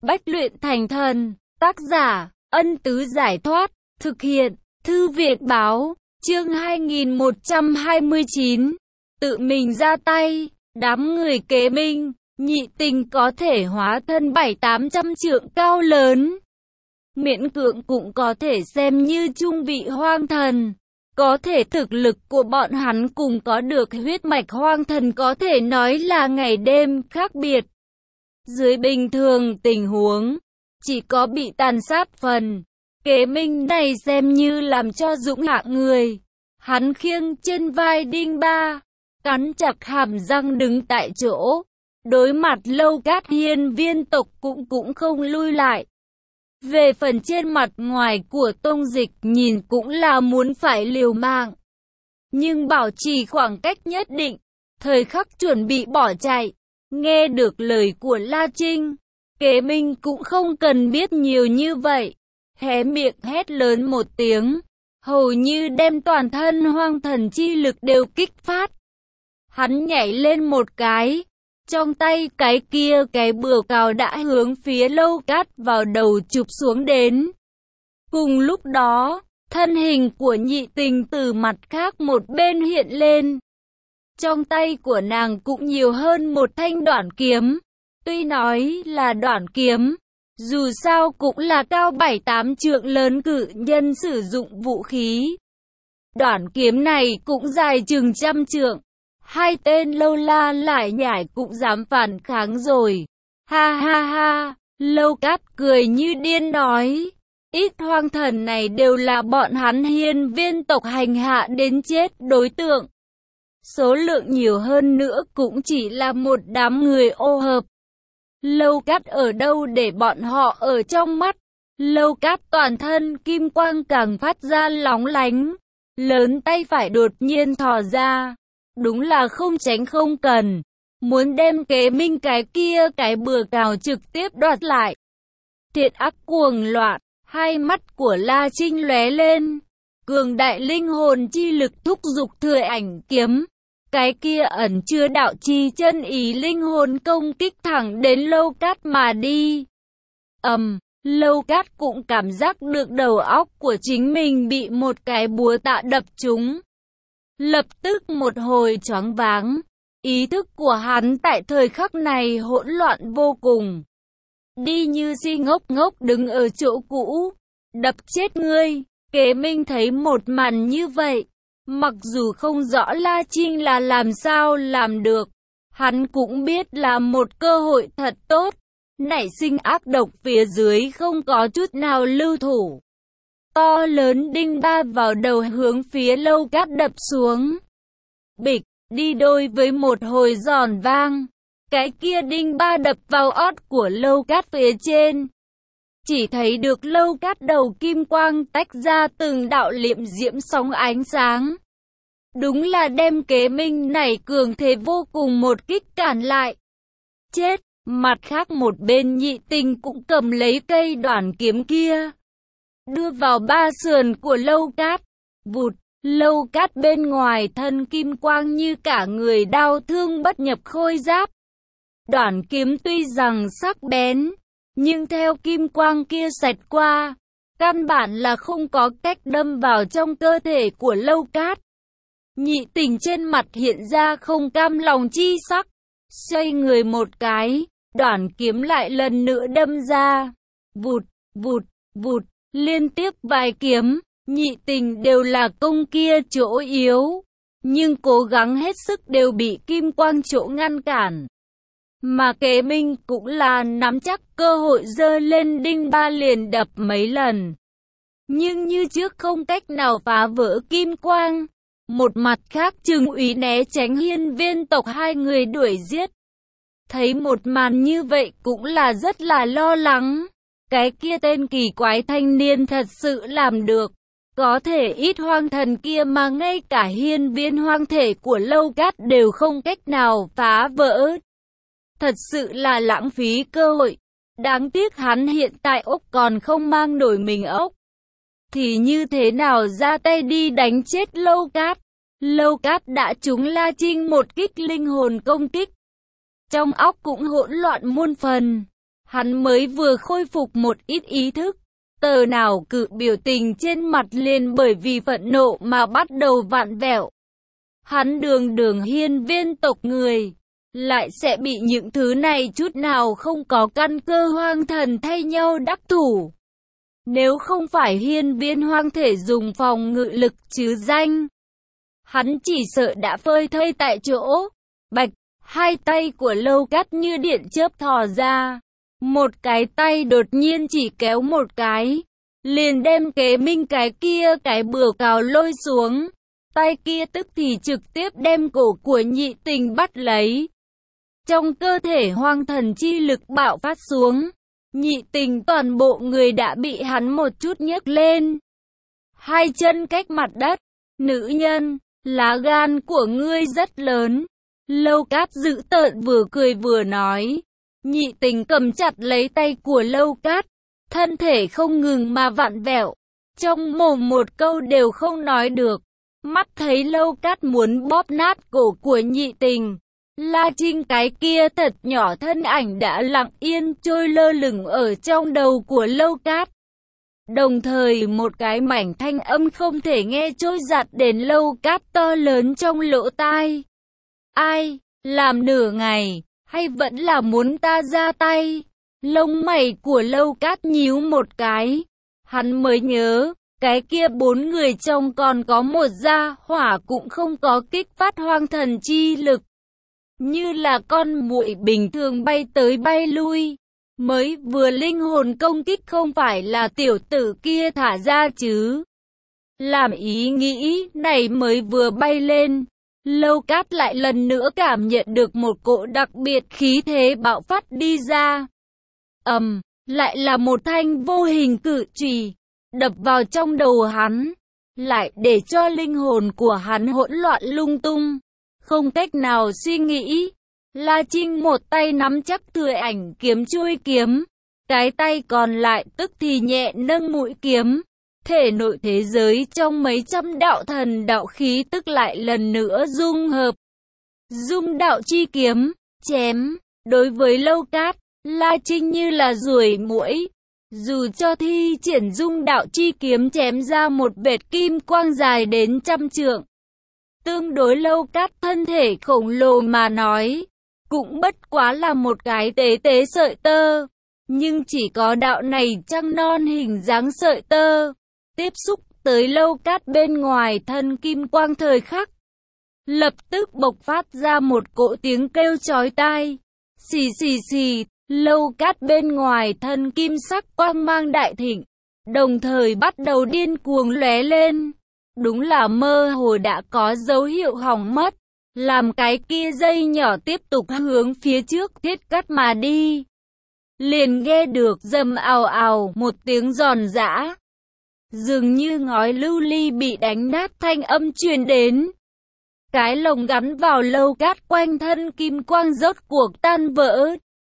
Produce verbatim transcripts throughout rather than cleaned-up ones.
Bách luyện thành thần. Tác giả, Ân Tứ Giải Thoát. Thực hiện, Thư Viện Báo. Chương hai nghìn một trăm hai mươi chín. Tự mình ra tay. Đám người kế minh, nhị tình có thể hóa thân bảy tám trăm trượng cao lớn. Miễn cưỡng cũng có thể xem như trung vị hoang thần. Có thể thực lực của bọn hắn cùng có được huyết mạch hoang thần có thể nói là ngày đêm khác biệt. Dưới bình thường tình huống, chỉ có bị tàn sát phần. Kế minh này xem như làm cho dũng hạng người. Hắn khiêng trên vai đinh ba, cắn chặt hàm răng đứng tại chỗ. Đối mặt Lâu Cát hiên viên tộc cũng cũng không lui lại. Về phần trên mặt ngoài của Tông Dịch nhìn cũng là muốn phải liều mạng. Nhưng bảo trì khoảng cách nhất định, thời khắc chuẩn bị bỏ chạy. Nghe được lời của La Trinh, Kế Minh cũng không cần biết nhiều như vậy. Hé miệng hét lớn một tiếng, hầu như đem toàn thân hoang thần chi lực đều kích phát. Hắn nhảy lên một cái, trong tay cái kia cái bừa cào đã hướng phía Lâu Cát vào đầu chụp xuống đến. Cùng lúc đó, thân hình của nhị tình từ mặt khác một bên hiện lên. Trong tay của nàng cũng nhiều hơn một thanh đoản kiếm. Tuy nói là đoản kiếm, dù sao cũng là cao bảy tám trượng lớn cự nhân sử dụng vũ khí. Đoản kiếm này cũng dài chừng trăm trượng. Hai tên Lâu La lại nhảy cũng dám phản kháng rồi. Ha ha ha, Lâu Cát cười như điên nói. Ít hoang thần này đều là bọn hắn hiên viên tộc hành hạ đến chết đối tượng. Số lượng nhiều hơn nữa cũng chỉ là một đám người ô hợp. Lâu Cát ở đâu để bọn họ ở trong mắt. Lâu Cát toàn thân kim quang càng phát ra lóng lánh. Lớn tay phải đột nhiên thò ra. Đúng là không tránh không cần. Muốn đem Kế Minh cái kia cái bừa cào trực tiếp đoạt lại. Thiện ác cuồng loạn. Hai mắt của La Trinh lóe lên. Cường đại linh hồn chi lực thúc giục thừa ảnh kiếm. Cái kia ẩn chứa đạo chi chân ý linh hồn công kích thẳng đến Lâu Cát mà đi. Ầm, um, Lâu Cát cũng cảm giác được đầu óc của chính mình bị một cái búa tạ đập trúng. Lập tức một hồi choáng váng. Ý thức của hắn tại thời khắc này hỗn loạn vô cùng. Đi như si ngốc ngốc đứng ở chỗ cũ. Đập chết ngươi. Kế Minh thấy một màn như vậy. Mặc dù không rõ La Trinh là làm sao làm được, hắn cũng biết là một cơ hội thật tốt. Nảy sinh ác độc phía dưới không có chút nào lưu thủ. To lớn đinh ba vào đầu hướng phía Lâu Cát đập xuống. Bịch, đi đôi với một hồi giòn vang. Cái kia đinh ba đập vào ót của Lâu Cát phía trên. Chỉ thấy được Lâu Cát đầu kim quang tách ra từng đạo liệm diễm sóng ánh sáng. Đúng là đem Kế Minh này cường thế vô cùng một kích cản lại. Chết, mặt khác một bên nhị tình cũng cầm lấy cây đoản kiếm kia. Đưa vào ba sườn của Lâu Cát. Vụt, Lâu Cát bên ngoài thân kim quang như cả người đao thương bất nhập khôi giáp. Đoản kiếm tuy rằng sắc bén, nhưng theo kim quang kia xẹt qua, căn bản là không có cách đâm vào trong cơ thể của Lâu Cát. Nhị tình trên mặt hiện ra không cam lòng chi sắc, xoay người một cái, đoản kiếm lại lần nữa đâm ra. Vụt, vụt, vụt, liên tiếp vài kiếm, nhị tình đều là công kia chỗ yếu, nhưng cố gắng hết sức đều bị kim quang chỗ ngăn cản. Mà Kế Minh cũng là nắm chắc cơ hội giơ lên đinh ba liền đập mấy lần. Nhưng như trước không cách nào phá vỡ kim quang. Một mặt khác Trừng Úy né tránh hiên viên tộc hai người đuổi giết. Thấy một màn như vậy cũng là rất là lo lắng. Cái kia tên kỳ quái thanh niên thật sự làm được. Có thể ít hoang thần kia mà ngay cả hiên viên hoang thể của Lâu Cát đều không cách nào phá vỡ. Thật sự là lãng phí cơ hội. Đáng tiếc hắn hiện tại ốc còn không mang nổi mình ốc. Thì như thế nào ra tay đi đánh chết Lâu Cát. Lâu Cát đã trúng La Trinh một kích linh hồn công kích. Trong óc cũng hỗn loạn muôn phần. Hắn mới vừa khôi phục một ít ý thức, tờ nào cự biểu tình trên mặt liền bởi vì phẫn nộ mà bắt đầu vặn vẹo. Hắn đường đường hiên viên tộc người, lại sẽ bị những thứ này chút nào không có căn cơ hoang thần thay nhau đắc thủ. Nếu không phải hiên viên hoang thể dùng phòng ngự lực chứ danh, hắn chỉ sợ đã phơi thây tại chỗ. Bạch, hai tay của Lâu Cát như điện chớp thò ra. Một cái tay đột nhiên chỉ kéo một cái, liền đem Kế Minh cái kia cái bừa cào lôi xuống. Tay kia tức thì trực tiếp đem cổ của Nhị Tình bắt lấy. Trong cơ thể hoang thần chi lực bạo phát xuống, Nhị Tình toàn bộ người đã bị hắn một chút nhấc lên. Hai chân cách mặt đất. Nữ nhân, lá gan của ngươi rất lớn. Lâu Cát dữ tợn vừa cười vừa nói. Nhị Tình cầm chặt lấy tay của Lâu Cát, thân thể không ngừng mà vặn vẹo, trong mồm một câu đều không nói được. Mắt thấy Lâu Cát muốn bóp nát cổ của Nhị Tình, La Trinh cái kia thật nhỏ thân ảnh đã lặng yên trôi lơ lửng ở trong đầu của Lâu Cát. Đồng thời một cái mảnh thanh âm không thể nghe trôi giạt đến Lâu Cát to lớn trong lỗ tai. Ai, làm nửa ngày, hay vẫn là muốn ta ra tay? Lông mày của Lâu Cát nhíu một cái, hắn mới nhớ. Cái kia bốn người trong còn có một gia hỏa cũng không có kích phát hoang thần chi lực. Như là con muỗi bình thường bay tới bay lui. Mới vừa linh hồn công kích không phải là tiểu tử kia thả ra chứ. Làm ý nghĩ này mới vừa bay lên, Lâu Cát lại lần nữa cảm nhận được một cỗ đặc biệt khí thế bạo phát đi ra. Ầm, um, lại là một thanh vô hình cự chùy đập vào trong đầu hắn, lại để cho linh hồn của hắn hỗn loạn lung tung, không cách nào suy nghĩ. La Trinh một tay nắm chắc thừa ảnh kiếm chuôi kiếm, cái tay còn lại tức thì nhẹ nâng mũi kiếm. Thể nội thế giới trong mấy trăm đạo thần đạo khí tức lại lần nữa dung hợp. Dung đạo chi kiếm, chém, đối với Lâu Cát, La Trinh như là ruồi muỗi. Dù cho thi triển dung đạo chi kiếm chém ra một vệt kim quang dài đến trăm trượng, tương đối Lâu Cát thân thể khổng lồ mà nói, cũng bất quá là một cái tế tế sợi tơ. Nhưng chỉ có đạo này trăng non hình dáng sợi tơ, tiếp xúc tới Lâu Cát bên ngoài thân kim quang thời khắc, lập tức bộc phát ra một cỗ tiếng kêu chói tai. Xì xì xì. Lâu Cát bên ngoài thân kim sắc quang mang đại thịnh, đồng thời bắt đầu điên cuồng lóe lên. Đúng là mơ hồ đã có dấu hiệu hỏng mất, làm cái kia dây nhỏ tiếp tục hướng phía trước thiết cắt mà đi. Liền nghe được rầm ào ào một tiếng giòn giã, dường như ngói lưu ly bị đánh nát thanh âm truyền đến. Cái lồng gắn vào Lâu Cát quanh thân kim quang rốt cuộc tan vỡ,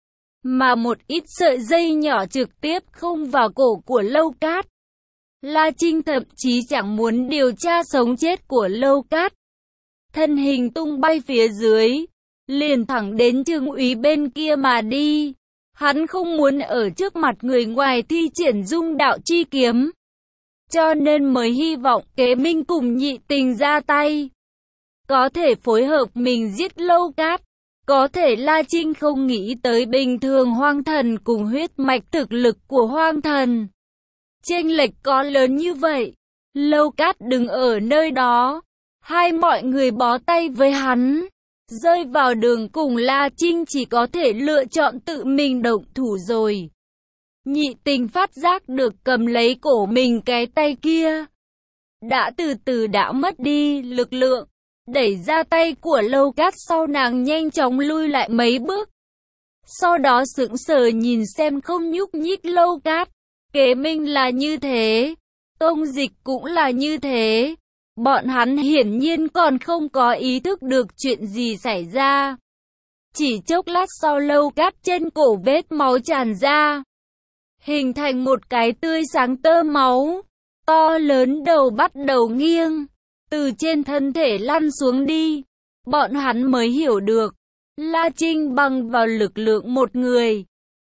mà một ít sợi dây nhỏ trực tiếp không vào cổ của Lâu Cát. La Trinh thậm chí chẳng muốn điều tra sống chết của Lâu Cát. Thân hình tung bay phía dưới, liền thẳng đến Trương Úy bên kia mà đi. Hắn không muốn ở trước mặt người ngoài thi triển dung đạo chi kiếm, cho nên mới hy vọng Kế Minh cùng Nhị Tình ra tay, có thể phối hợp mình giết Lâu Cát. Có thể La Trinh không nghĩ tới bình thường hoang thần cùng huyết mạch thực lực của hoang thần chênh lệch có lớn như vậy. Lâu Cát đứng ở nơi đó, hai mọi người bó tay với hắn, rơi vào đường cùng La Trinh chỉ có thể lựa chọn tự mình động thủ rồi. Nhị Tình phát giác được cầm lấy cổ mình cái tay kia đã từ từ đã mất đi lực lượng, đẩy ra tay của Lâu Cát sau nàng nhanh chóng lui lại mấy bước. Sau đó sững sờ nhìn xem không nhúc nhích Lâu Cát. Kế Minh là như thế, Tông Dịch cũng là như thế. Bọn hắn hiển nhiên còn không có ý thức được chuyện gì xảy ra. Chỉ chốc lát sau Lâu Cát trên cổ vết máu tràn ra, hình thành một cái tươi sáng tơ máu. To lớn đầu bắt đầu nghiêng, từ trên thân thể lăn xuống đi. Bọn hắn mới hiểu được, La Trinh bằng vào lực lượng một người,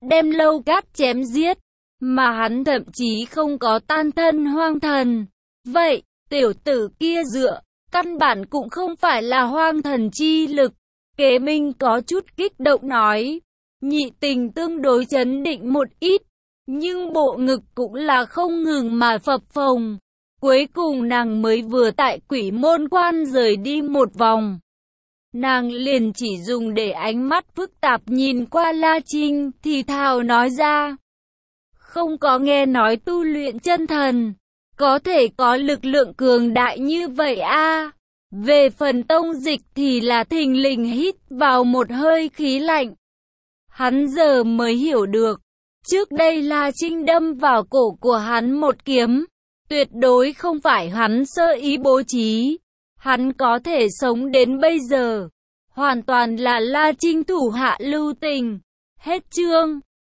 đem Lâu Cát chém giết, mà hắn thậm chí không có tan thân hoang thần. Vậy, tiểu tử kia dựa, căn bản cũng không phải là hoang thần chi lực. Kế Minh có chút kích động nói. Nhị Tình tương đối chấn định một ít, nhưng bộ ngực cũng là không ngừng mà phập phồng. Cuối cùng nàng mới vừa tại Quỷ Môn Quan rời đi một vòng. Nàng liền chỉ dùng để ánh mắt phức tạp nhìn qua La Trinh, thì thào nói ra. Không có nghe nói tu luyện chân thần, có thể có lực lượng cường đại như vậy a. Về phần Tông Dịch thì là thình lình hít vào một hơi khí lạnh. Hắn giờ mới hiểu được, trước đây La Trinh đâm vào cổ của hắn một kiếm, tuyệt đối không phải hắn sơ ý bố trí. Hắn có thể sống đến bây giờ, hoàn toàn là La Trinh thủ hạ lưu tình. Hết chương.